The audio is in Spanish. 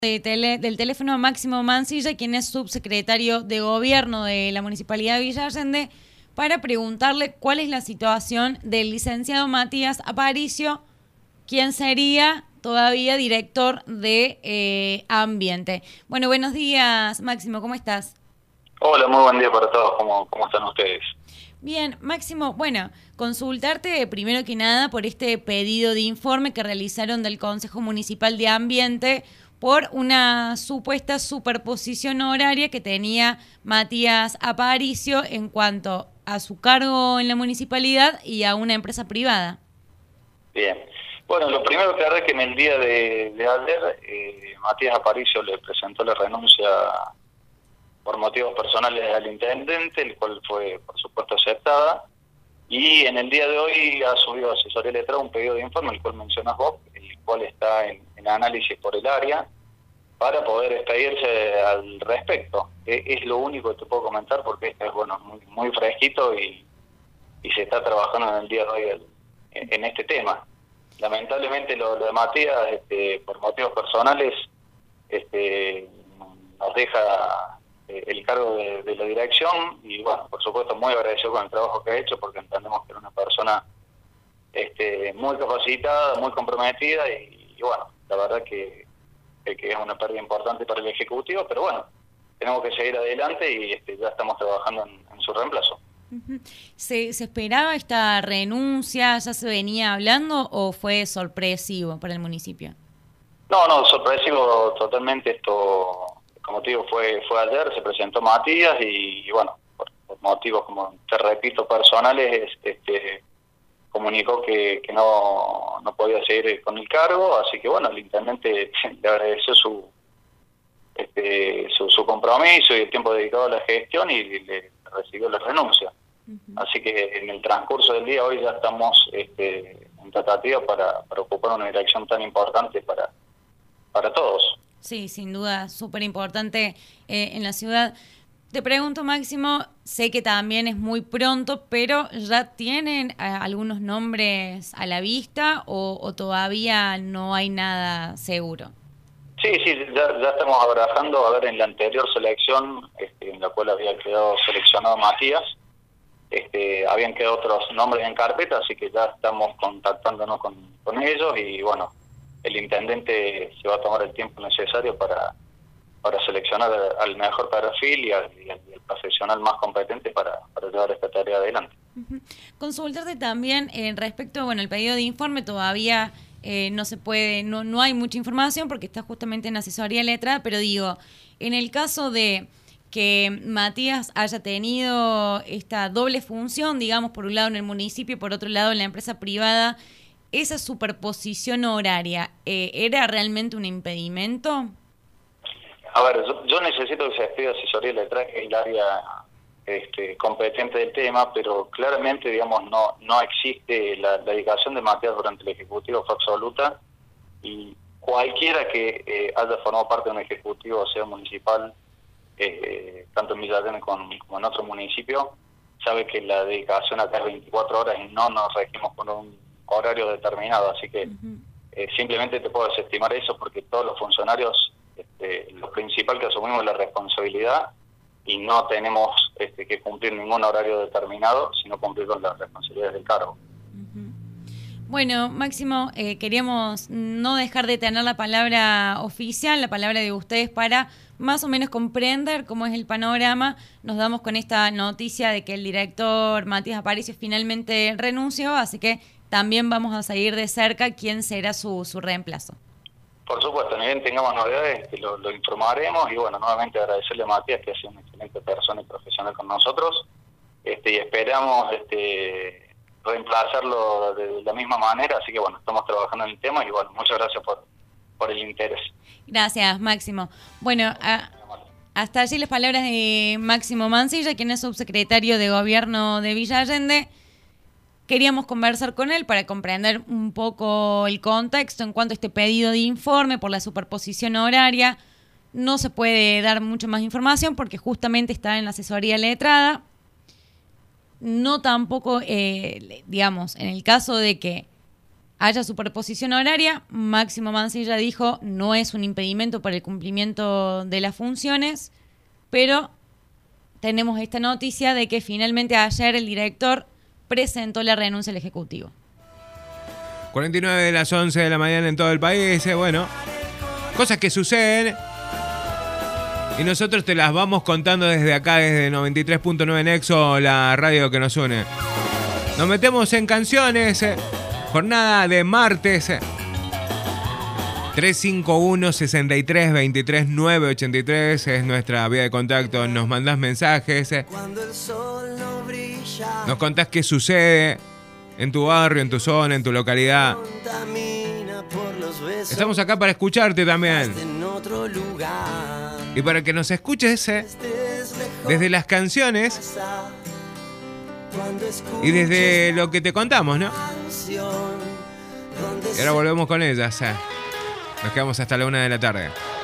Del teléfono a Máximo Mansilla, quien es subsecretario de Gobierno de la Municipalidad de Villa Allende, para preguntarle cuál es la situación del licenciado Matías Aparicio, quien sería todavía director de Ambiente. Bueno, buenos días, Máximo, ¿cómo estás? Hola, muy buen día para todos. ¿Cómo están ustedes? Bien, Máximo, bueno, consultarte primero que nada por este pedido de informe que realizaron del Consejo Municipal de Ambiente por una supuesta superposición horaria que tenía Matías Aparicio en cuanto a su cargo en la municipalidad y a una empresa privada. Bien. Bueno, lo primero que haré es que en el día de ayer Matías Aparicio le presentó la renuncia por motivos personales al intendente, el cual fue, por supuesto, aceptada. Y en el día de hoy ha subido a asesoría letrada un pedido de informe, el cual mencionas vos, el cual está en análisis por el área, para poder expedirse al respecto. Es lo único que te puedo comentar porque este es muy fresquito y se está trabajando en el día de hoy en este tema. Lamentablemente lo de Matías, por motivos personales, nos deja el cargo de la dirección y bueno, por supuesto muy agradecido con el trabajo que ha hecho porque entendemos que era una persona muy capacitada, muy comprometida y bueno, la verdad que es una pérdida importante para el Ejecutivo, pero bueno, tenemos que seguir adelante y ya estamos trabajando en su reemplazo. ¿Se esperaba esta renuncia? ¿Ya se venía hablando o fue sorpresivo para el municipio? No, sorpresivo totalmente esto, como te digo, fue ayer, se presentó Matías y bueno, por motivos, como te repito, personales, comunicó que no podía seguir con el cargo, así que bueno, el intendente le agradeció su compromiso y el tiempo dedicado a la gestión y le recibió la renuncia. Así que en el transcurso del día hoy ya estamos en tratativa para ocupar una dirección tan importante para todos. Sí, sin duda, súper importante en la ciudad. Te pregunto, Máximo, sé que también es muy pronto, pero ¿ya tienen algunos nombres a la vista o todavía no hay nada seguro? Sí, ya estamos abarajando, a ver, en la anterior selección, en la cual había quedado seleccionado Matías, habían quedado otros nombres en carpeta, así que ya estamos contactándonos con ellos y bueno, el intendente se va a tomar el tiempo necesario para seleccionar al mejor perfil y al profesional más competente para llevar esta tarea adelante. Consultarte también respecto, bueno, el pedido de informe todavía no se puede, no hay mucha información porque está justamente en asesoría letra, pero digo, en el caso de que Matías haya tenido esta doble función, digamos, por un lado en el municipio y por otro lado en la empresa privada, ¿esa superposición horaria era realmente un impedimento? A ver, yo necesito que se despida asesoría letrada, que es el área competente del tema, pero claramente, digamos, no existe la dedicación de Matías durante el Ejecutivo, fue absoluta, y cualquiera que haya formado parte de un Ejecutivo, sea municipal, tanto en Villa Allende como en otro municipio, sabe que la dedicación acá es 24 horas y no nos regimos con un horario determinado, así que simplemente te puedo desestimar eso porque todos los funcionarios, lo principal que asumimos es la responsabilidad y no tenemos que cumplir ningún horario determinado, sino cumplir con las responsabilidades del cargo. Bueno, Máximo, queríamos no dejar de tener la palabra oficial, la palabra de ustedes para más o menos comprender cómo es el panorama. Nos damos con esta noticia de que el director Matías Aparicio finalmente renunció, así que también vamos a seguir de cerca quién será su reemplazo. Por supuesto, ni bien tengamos novedades, lo informaremos y bueno, nuevamente agradecerle a Matías que ha sido una excelente persona y profesional con nosotros y esperamos reemplazarlo de la misma manera, así que bueno, estamos trabajando en el tema y bueno, muchas gracias por el interés. Gracias, Máximo. Bueno, hasta allí las palabras de Máximo Mansilla, quien es subsecretario de Gobierno de Villa Allende. Queríamos conversar con él para comprender un poco el contexto en cuanto a este pedido de informe por la superposición horaria. No se puede dar mucha más información porque justamente está en la asesoría letrada. No tampoco, digamos, en el caso de que haya superposición horaria. Máximo Mansilla dijo no es un impedimento para el cumplimiento de las funciones, pero tenemos esta noticia de que finalmente ayer el director presentó la renuncia al Ejecutivo. 49 de las 11 de la mañana en todo el país. Bueno, cosas que suceden y nosotros te las vamos contando desde acá, desde 93.9 Nexo, la radio que nos une. Nos metemos en canciones. Jornada de martes. 351-63-23-983 es nuestra vía de contacto. Nos mandás mensajes. Nos contás qué sucede en tu barrio, en tu zona, en tu localidad. Estamos acá para escucharte también. Y para que nos escuches desde las canciones y desde lo que te contamos, ¿no? Y ahora volvemos con ellas. Nos quedamos hasta la 1 de la tarde.